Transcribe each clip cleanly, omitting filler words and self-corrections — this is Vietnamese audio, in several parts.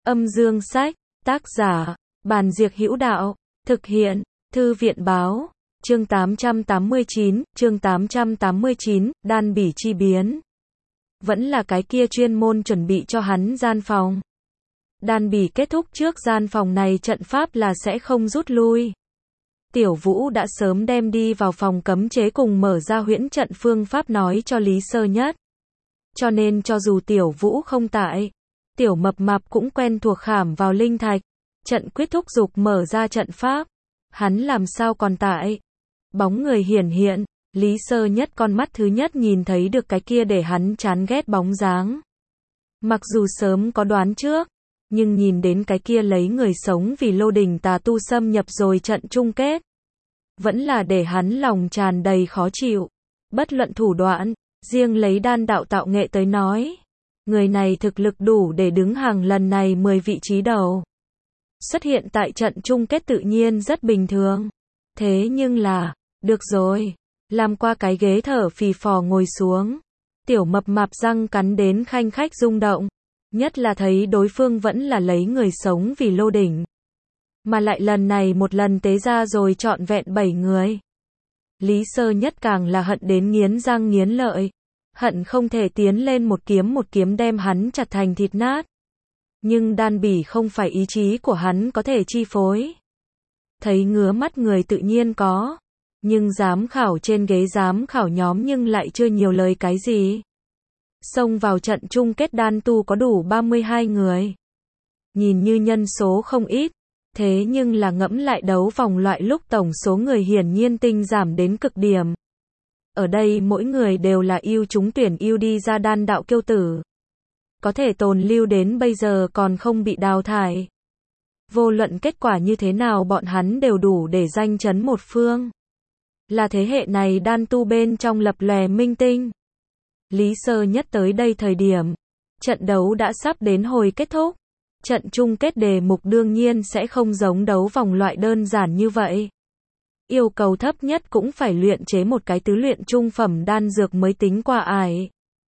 Âm dương sách, tác giả, Bàn Diệc Hữu Đạo, thực hiện, Thư viện báo, chương 889, đan bỉ chi biến. Vẫn là cái kia chuyên môn chuẩn bị cho hắn gian phòng. Đan bỉ kết thúc trước gian phòng này trận pháp là sẽ không rút lui. Tiểu Vũ đã sớm đem đi vào phòng cấm chế cùng mở ra huyễn trận phương pháp nói cho Lý Sơ Nhất. Cho nên cho dù Tiểu Vũ không tại, Tiểu Mập Mạp cũng quen thuộc khảm vào linh thạch. Trận quyết thúc giục mở ra trận pháp. Hắn làm sao còn tại? Bóng người hiển hiện, Lý Sơ Nhất con mắt thứ nhất nhìn thấy được cái kia để hắn chán ghét bóng dáng. Mặc dù sớm có đoán trước, nhưng nhìn đến cái kia lấy người sống vì Lô Đình tà tu xâm nhập rồi trận chung kết. Vẫn là để hắn lòng tràn đầy khó chịu. Bất luận thủ đoạn, riêng lấy đan đạo tạo nghệ tới nói. Người này thực lực đủ để đứng hàng lần này 10 vị trí đầu. Xuất hiện tại trận chung kết tự nhiên rất bình thường. Thế nhưng là, được rồi, làm qua cái ghế thở phì phò ngồi xuống. Tiểu Mập Mạp răng cắn đến khanh khách rung động. Nhất là thấy đối phương vẫn là lấy người sống vì Lô Đỉnh. Mà lại lần này một lần tế ra rồi trọn vẹn 7 người. Lý Sơ Nhất càng là hận đến nghiến răng nghiến lợi. Hận không thể tiến lên một kiếm đem hắn chặt thành thịt nát. Nhưng đan bỉ không phải ý chí của hắn có thể chi phối. Thấy ngứa mắt người tự nhiên có. Nhưng giám khảo trên ghế giám khảo nhóm nhưng lại chưa nhiều lời cái gì. Xông vào trận chung kết đan tu có đủ 32 người. Nhìn như nhân số không ít. Thế nhưng là ngẫm lại đấu vòng loại lúc tổng số người hiển nhiên tinh giảm đến cực điểm. Ở đây mỗi người đều là ưu trúng tuyển ưu đi ra đan đạo kiêu tử. Có thể tồn lưu đến bây giờ còn không bị đào thải. Vô luận kết quả như thế nào bọn hắn đều đủ để danh chấn một phương. Là thế hệ này đan tu bên trong lập lòe minh tinh. Lý Sơ Nhất tới đây thời điểm. Trận đấu đã sắp đến hồi kết thúc. Trận chung kết đề mục đương nhiên sẽ không giống đấu vòng loại đơn giản như vậy. Yêu cầu thấp nhất cũng phải luyện chế một cái tứ luyện trung phẩm đan dược mới tính qua ải.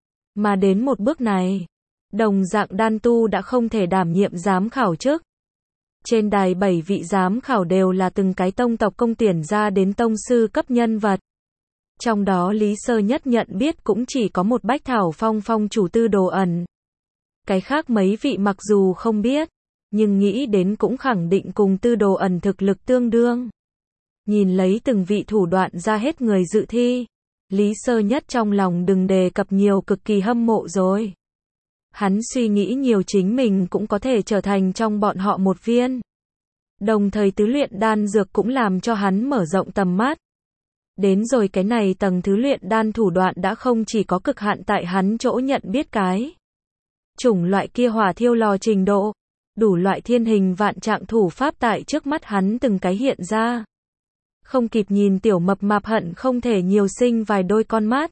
Mà đến một bước này, đồng dạng đan tu đã không thể đảm nhiệm giám khảo chức. Trên đài 7 vị giám khảo đều là từng cái tông tộc công tuyển ra đến tông sư cấp nhân vật. Trong đó Lý Sơ Nhất nhận biết cũng chỉ có một Bách Thảo Phong phong chủ Tư Đồ Ẩn. Cái khác mấy vị mặc dù không biết, nhưng nghĩ đến cũng khẳng định cùng Tư Đồ Ẩn thực lực tương đương. Nhìn lấy từng vị thủ đoạn ra hết người dự thi, Lý Sơ Nhất trong lòng đừng đề cập nhiều cực kỳ hâm mộ rồi. Hắn suy nghĩ nhiều chính mình cũng có thể trở thành trong bọn họ một viên. Đồng thời tứ luyện đan dược cũng làm cho hắn mở rộng tầm mắt. Đến rồi cái này tầng thứ luyện đan thủ đoạn đã không chỉ có cực hạn tại hắn chỗ nhận biết cái. Chủng loại kia hỏa thiêu lò trình độ, đủ loại thiên hình vạn trạng thủ pháp tại trước mắt hắn từng cái hiện ra. Không kịp nhìn Tiểu Mập Mạp hận không thể nhiều sinh vài đôi con mắt.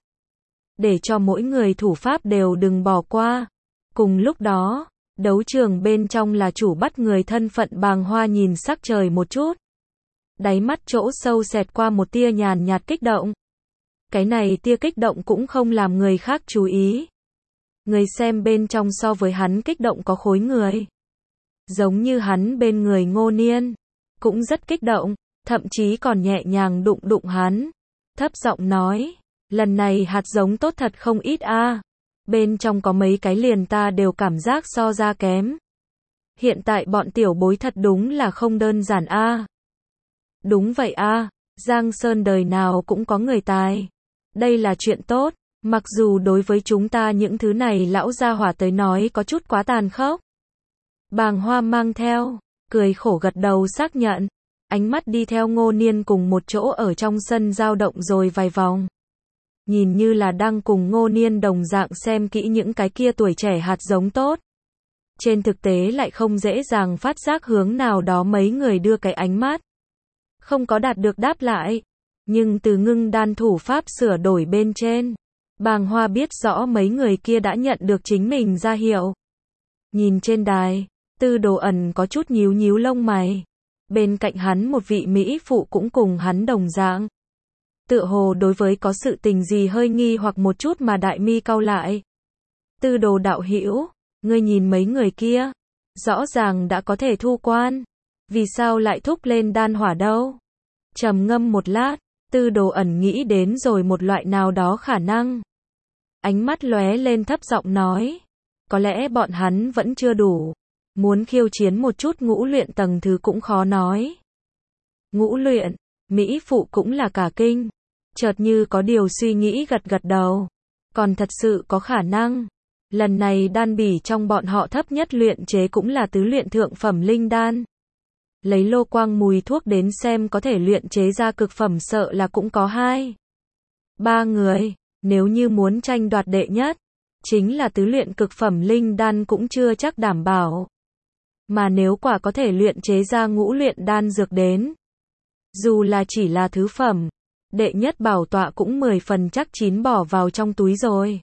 Để cho mỗi người thủ pháp đều đừng bỏ qua. Cùng lúc đó, đấu trường bên trong là chủ bắt người thân phận Bàng Hoa nhìn sắc trời một chút. Đáy mắt chỗ sâu xẹt qua một tia nhàn nhạt kích động. Cái này tia kích động cũng không làm người khác chú ý. Người xem bên trong so với hắn kích động có khối người. Giống như hắn bên người Ngô Niên. Cũng rất kích động, thậm chí còn nhẹ nhàng đụng đụng hắn. Thấp giọng nói, lần này hạt giống tốt thật không ít a. Bên trong có mấy cái liền ta đều cảm giác so ra kém. Hiện tại bọn tiểu bối thật đúng là không đơn giản a. Đúng vậy a, Giang Sơn đời nào cũng có người tài. Đây là chuyện tốt, mặc dù đối với chúng ta những thứ này lão gia hỏa tới nói có chút quá tàn khốc. Bàng Hoa mang theo, cười khổ gật đầu xác nhận. Ánh mắt đi theo Ngô Niên cùng một chỗ ở trong sân dao động rồi vài vòng. Nhìn như là đang cùng Ngô Niên đồng dạng xem kỹ những cái kia tuổi trẻ hạt giống tốt. Trên thực tế lại không dễ dàng phát giác hướng nào đó mấy người đưa cái ánh mắt. Không có đạt được đáp lại. Nhưng từ ngưng đan thủ pháp sửa đổi bên trên, Bàng Hoa biết rõ mấy người kia đã nhận được chính mình ra hiệu. Nhìn trên đài, Tư Đồ Ẩn có chút nhíu nhíu lông mày. Bên cạnh hắn một vị mỹ phụ cũng cùng hắn đồng dạng. Tựa hồ đối với có sự tình gì hơi nghi hoặc một chút mà đại mi cau lại. Tư Đồ đạo hữu, ngươi nhìn mấy người kia, Rõ ràng đã có thể thu quan. Vì sao lại thúc lên đan hỏa đâu? Trầm ngâm một lát, Tư Đồ ẩn nghĩ đến rồi một loại nào đó khả năng. Ánh mắt lóe lên thấp giọng nói. Có lẽ bọn hắn vẫn chưa đủ. Muốn khiêu chiến một chút ngũ luyện tầng thứ cũng khó nói. Ngũ luyện, Mỹ Phụ cũng là cả kinh. Chợt như có điều suy nghĩ gật gật đầu. Còn thật sự có khả năng. Lần này đan bỉ trong bọn họ thấp nhất luyện chế cũng là tứ luyện thượng phẩm linh đan. Lấy lô quang mùi thuốc đến xem có thể luyện chế ra cực phẩm sợ là cũng có 2-3 người. Nếu như muốn tranh đoạt đệ nhất, chính là tứ luyện cực phẩm linh đan cũng chưa chắc đảm bảo. Mà nếu quả có thể luyện chế ra ngũ luyện đan dược đến, dù là chỉ là thứ phẩm, đệ nhất bảo tọa cũng 10 phần chắc chín bỏ vào trong túi rồi.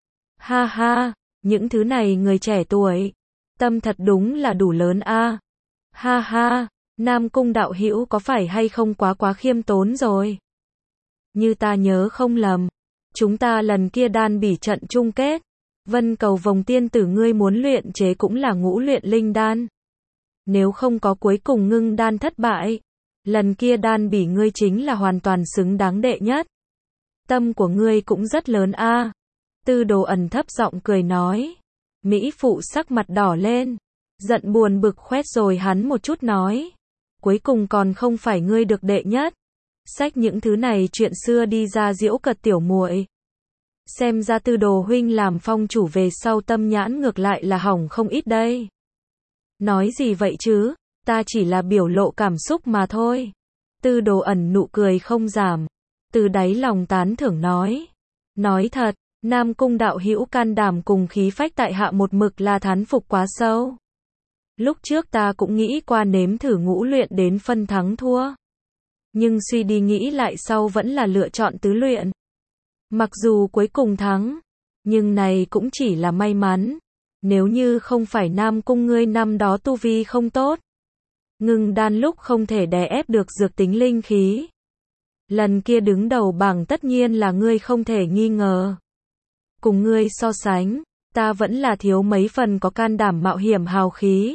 Ha ha, những thứ này người trẻ tuổi, tâm thật đúng là đủ lớn a. Ha ha, Nam Cung đạo hữu có phải hay không quá khiêm tốn rồi? Như ta nhớ không lầm, chúng ta lần kia đan bỉ trận chung kết, Vân Cầu Vòng tiên tử ngươi muốn luyện chế cũng là ngũ luyện linh đan. Nếu không có cuối cùng ngưng đan thất bại, lần kia đan bỉ ngươi chính là hoàn toàn xứng đáng đệ nhất. Tâm của ngươi cũng rất lớn a. Tư Đồ ẩn thấp giọng cười nói. Mỹ Phụ sắc mặt đỏ lên, giận buồn bực khoét rồi hắn một chút nói. Cuối cùng còn không phải ngươi được đệ nhất. Xách những thứ này chuyện xưa đi ra giễu cợt tiểu muội. Xem ra Tư Đồ huynh làm phong chủ về sau tâm nhãn ngược lại là hỏng không ít đây. Nói gì vậy chứ, ta chỉ là biểu lộ cảm xúc mà thôi. Tư Đồ ẩn nụ cười không giảm, từ đáy lòng tán thưởng nói. Nói thật, Nam Cung đạo hữu can đảm cùng khí phách tại hạ một mực là thán phục quá sâu. Lúc trước ta cũng nghĩ qua nếm thử ngũ luyện đến phân thắng thua. Nhưng suy đi nghĩ lại sau vẫn là lựa chọn tứ luyện. Mặc dù cuối cùng thắng, nhưng này cũng chỉ là may mắn. Nếu như không phải Nam Cung ngươi năm đó tu vi không tốt, ngưng đan lúc không thể đè ép được dược tính linh khí, lần kia đứng đầu bảng tất nhiên là ngươi không thể nghi ngờ. Cùng ngươi so sánh, ta vẫn là thiếu mấy phần có can đảm mạo hiểm hào khí.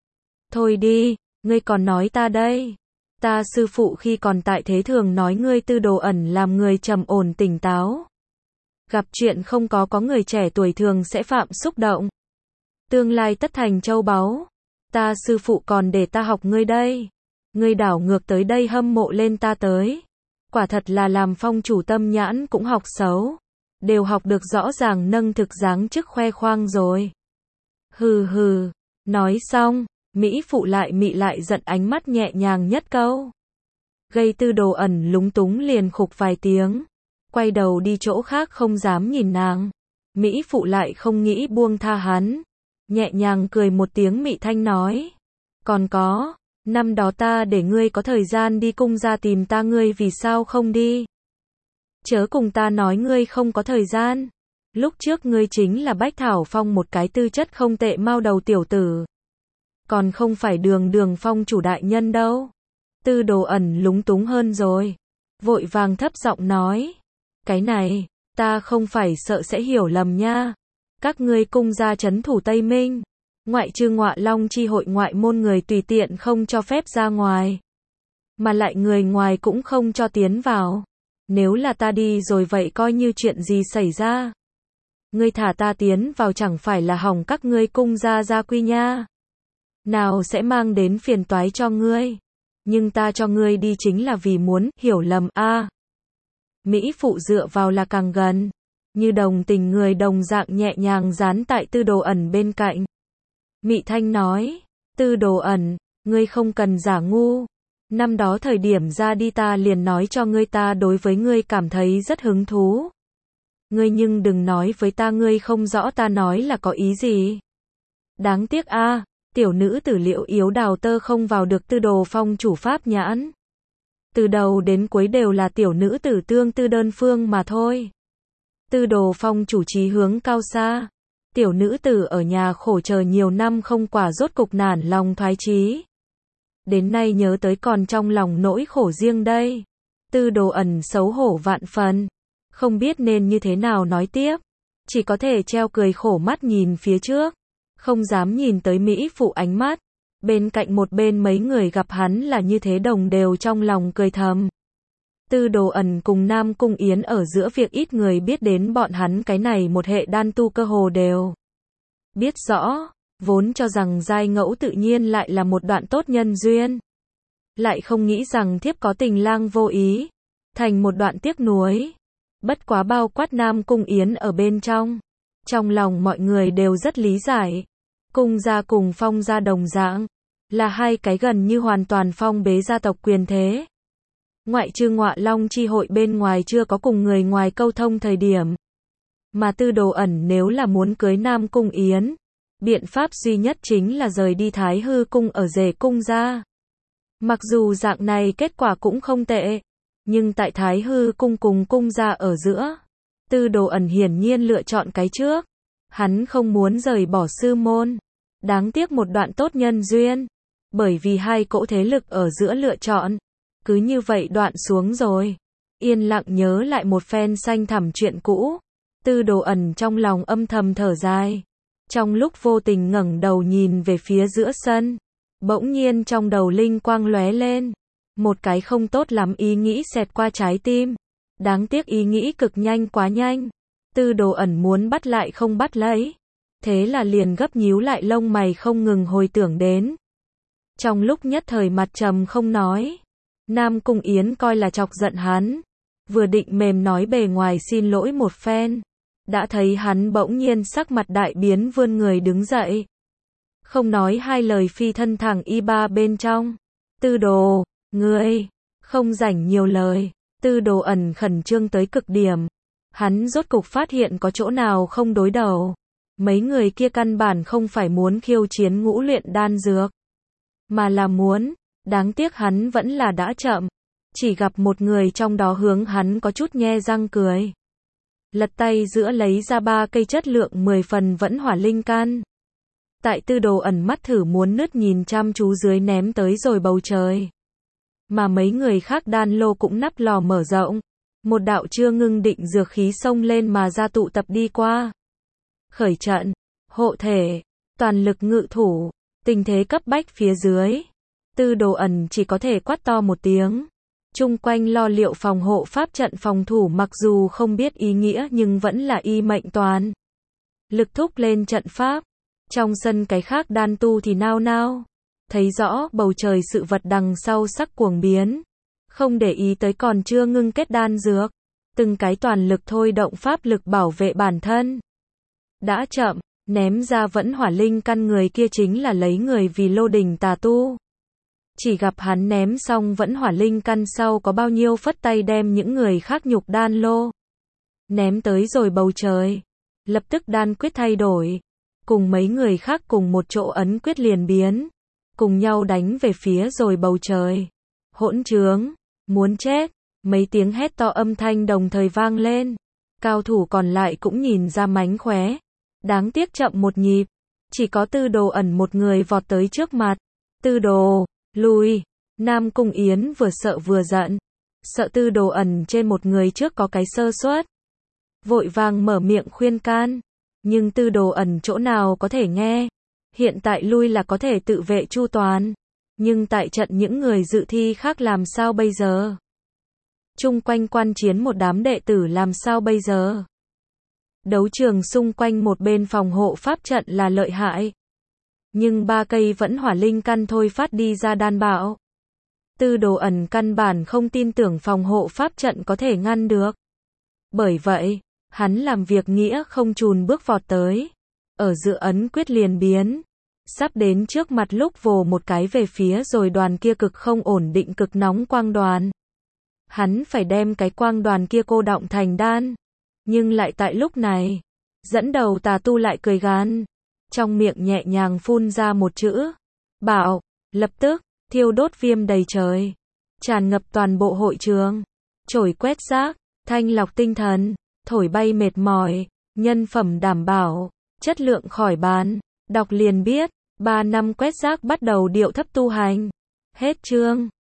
Thôi đi, ngươi còn nói ta đây. Ta sư phụ khi còn tại thế thường nói ngươi Tư Đồ ẩn làm người trầm ổn tỉnh táo. Gặp chuyện không có người trẻ tuổi thường sẽ phạm xúc động. Tương lai tất thành châu báu. Ta sư phụ còn để ta học ngươi đây. Ngươi đảo ngược tới đây hâm mộ lên ta tới. Quả thật là làm phong chủ tâm nhãn cũng học xấu. Đều học được rõ ràng nâng thực dáng chức khoe khoang rồi. Hừ hừ, nói xong, Mỹ Phụ lại mị lại giận ánh mắt nhẹ nhàng nhất câu. Gây Tư Đồ ẩn lúng túng liền khục vài tiếng. Quay đầu đi chỗ khác không dám nhìn nàng. Mỹ Phụ lại không nghĩ buông tha hắn. Nhẹ nhàng cười một tiếng mị thanh nói. Còn có, năm đó ta để ngươi có thời gian đi cung ra tìm ta ngươi vì sao không đi? Chớ cùng ta nói ngươi không có thời gian. Lúc trước ngươi chính là Bách Thảo Phong một cái tư chất không tệ mao đầu tiểu tử. Còn không phải Đường Phong chủ đại nhân đâu. Tư Đồ ẩn lúng túng hơn rồi. Vội vàng thấp giọng nói. Cái này, ta không phải sợ sẽ hiểu lầm nha. Các ngươi cung gia trấn thủ Tây Minh. Ngoại trừ Ngọa Long chi hội ngoại môn người tùy tiện không cho phép ra ngoài. Mà lại người ngoài cũng không cho tiến vào. Nếu là ta đi rồi vậy coi như chuyện gì xảy ra. Ngươi thả ta tiến vào chẳng phải là hỏng các ngươi cung gia quy nha. Nào sẽ mang đến phiền toái cho ngươi. Nhưng ta cho ngươi đi chính là vì muốn hiểu lầm a. Mỹ Phụ dựa vào là càng gần. Như đồng tình người đồng dạng nhẹ nhàng dán tại Tư Đồ ẩn bên cạnh. Mị thanh nói. Tư Đồ ẩn, ngươi không cần giả ngu. Năm đó thời điểm ra đi ta liền nói cho ngươi ta đối với ngươi cảm thấy rất hứng thú. Ngươi nhưng đừng nói với ta ngươi không rõ ta nói là có ý gì. Đáng tiếc a, tiểu nữ tử Liễu Yếu Đào Tơ không vào được Tư Đồ phong chủ pháp nhãn. Từ đầu đến cuối đều là tiểu nữ tử tương tư đơn phương mà thôi. Tư Đồ phong chủ chí hướng cao xa. Tiểu nữ tử ở nhà khổ chờ nhiều năm không quả rốt cục nản lòng thoái chí. Đến nay nhớ tới còn trong lòng nỗi khổ riêng đây. Tư Đồ ẩn xấu hổ vạn phần. Không biết nên như thế nào nói tiếp. Chỉ có thể treo cười khổ mắt nhìn phía trước. không dám nhìn tới Mỹ phụ ánh mắt. Bên cạnh một bên mấy người gặp hắn là như thế đồng đều trong lòng cười thầm. Tư Đồ Ẩn cùng Nam Cung Yến ở giữa việc ít người biết đến bọn hắn cái này một hệ đan tu cơ hồ đều biết rõ, vốn cho rằng giai ngẫu tự nhiên lại là một đoạn tốt nhân duyên. Lại không nghĩ rằng thiếp có tình lang vô ý, thành một đoạn tiếc nuối. Bất quá bao quát Nam Cung Yến ở bên trong. Trong lòng mọi người đều rất lý giải. Cung gia cùng Phong gia đồng dạng, là hai cái gần như hoàn toàn phong bế gia tộc quyền thế. Ngoại trừ Ngọa Long chi hội bên ngoài chưa có cùng người ngoài câu thông thời điểm. Mà Tư Đồ Ẩn nếu là muốn cưới Nam Cung Yến, biện pháp duy nhất chính là rời đi Thái Hư cung ở rể cung gia. Mặc dù dạng này kết quả cũng không tệ, nhưng tại Thái Hư cung cùng cung gia ở giữa, Tư Đồ Ẩn hiển nhiên lựa chọn cái trước. Hắn không muốn rời bỏ sư môn. Đáng tiếc một đoạn tốt nhân duyên. Bởi vì hai cỗ thế lực ở giữa lựa chọn. Cứ như vậy đoạn xuống rồi. Yên lặng nhớ lại một phen xanh thẳm chuyện cũ. Tư Đồ Ẩn trong lòng âm thầm thở dài. Trong lúc vô tình ngẩng đầu nhìn về phía giữa sân. Bỗng nhiên trong đầu linh quang lóe lên. Một cái không tốt lắm ý nghĩ xẹt qua trái tim. Đáng tiếc ý nghĩ cực nhanh quá nhanh. Tư Đồ Ẩn muốn bắt lại không bắt lấy. Thế là liền gấp nhíu lại lông mày không ngừng hồi tưởng đến. Trong lúc nhất thời mặt trầm không nói. Nam Cung Yến coi là chọc giận hắn. Vừa định mềm nói bề ngoài xin lỗi một phen. Đã thấy hắn bỗng nhiên sắc mặt đại biến vươn người đứng dậy. Không nói hai lời phi thân thẳng y ba bên trong. Tư Đồ, ngươi, không rảnh nhiều lời. Tư Đồ Ẩn khẩn trương tới cực điểm. Hắn rốt cục phát hiện có chỗ nào không đối đầu. Mấy người kia căn bản không phải muốn khiêu chiến ngũ luyện đan dược. Mà là muốn, đáng tiếc hắn vẫn là đã chậm. Chỉ gặp một người trong đó hướng hắn có chút nhe răng cười. Lật tay giữa lấy ra 3 cây chất lượng 10 phần vẫn hỏa linh căn. Tại Tư Đồ Ẩn mắt thử muốn nứt nhìn chăm chú dưới ném tới rồi bầu trời. Mà mấy người khác đan lô cũng nắp lò mở rộng. Một đạo chưa ngưng định dược khí xông lên mà ra tụ tập đi qua. Khởi trận, hộ thể, toàn lực ngự thủ, tình thế cấp bách phía dưới. Tư Đồ Ẩn chỉ có thể quát to một tiếng. Chung quanh lo liệu phòng hộ pháp trận phòng thủ mặc dù không biết ý nghĩa nhưng vẫn là y mệnh toàn. Lực thúc lên trận pháp. Trong sân cái khác đan tu thì nao nao. Thấy rõ bầu trời sự vật đằng sau sắc cuồng biến. Không để ý tới còn chưa ngưng kết đan dược. Từng cái toàn lực thôi động pháp lực bảo vệ bản thân. Đã chậm, ném ra vẫn hỏa linh căn người kia chính là lấy người vì lô đình tà tu. Chỉ gặp hắn ném xong vẫn hỏa linh căn sau có bao nhiêu phất tay đem những người khác nhục đan lô. Ném tới rồi bầu trời. Lập tức đan quyết thay đổi. Cùng mấy người khác cùng một chỗ ấn quyết liền biến. Cùng nhau đánh về phía rồi bầu trời. Hỗn trướng, muốn chết. Mấy tiếng hét to âm thanh đồng thời vang lên. Cao thủ còn lại cũng nhìn ra mánh khóe. Đáng tiếc chậm một nhịp. Chỉ có Tư Đồ Ẩn một người vọt tới trước mặt. Tư Đồ, lùi. Nam Cung Yến vừa sợ vừa giận. Sợ Tư Đồ Ẩn trên một người trước có cái sơ suất. Vội vàng mở miệng khuyên can. Nhưng Tư Đồ Ẩn chỗ nào có thể nghe. Hiện tại lui là có thể tự vệ chu toàn. Nhưng tại trận những người dự thi khác làm sao bây giờ? Chung quanh quan chiến một đám đệ tử làm sao bây giờ? Đấu trường xung quanh một bên phòng hộ pháp trận là lợi hại. Nhưng 3 cây vẫn hỏa linh căn thôi phát đi ra đan bạo. Tư Đồ Ẩn căn bản không tin tưởng phòng hộ pháp trận có thể ngăn được. Bởi vậy, hắn làm việc nghĩa không chùn bước vọt tới. Ở giữa ấn quyết liền biến. Sắp đến trước mặt lúc vồ một cái về phía rồi đoàn kia cực không ổn định cực nóng quang đoàn. Hắn phải đem cái quang đoàn kia cô đọng thành đan. Nhưng lại tại lúc này, dẫn đầu tà tu lại cười gằn. Trong miệng nhẹ nhàng phun ra một chữ. Bảo, lập tức, thiêu đốt viêm đầy trời. Tràn ngập toàn bộ hội trường. Chổi quét rác, thanh lọc tinh thần, thổi bay mệt mỏi, nhân phẩm đảm bảo, chất lượng khỏi bàn. Đọc liền biết, 3 năm quét rác bắt đầu điệu thấp tu hành. Hết chương.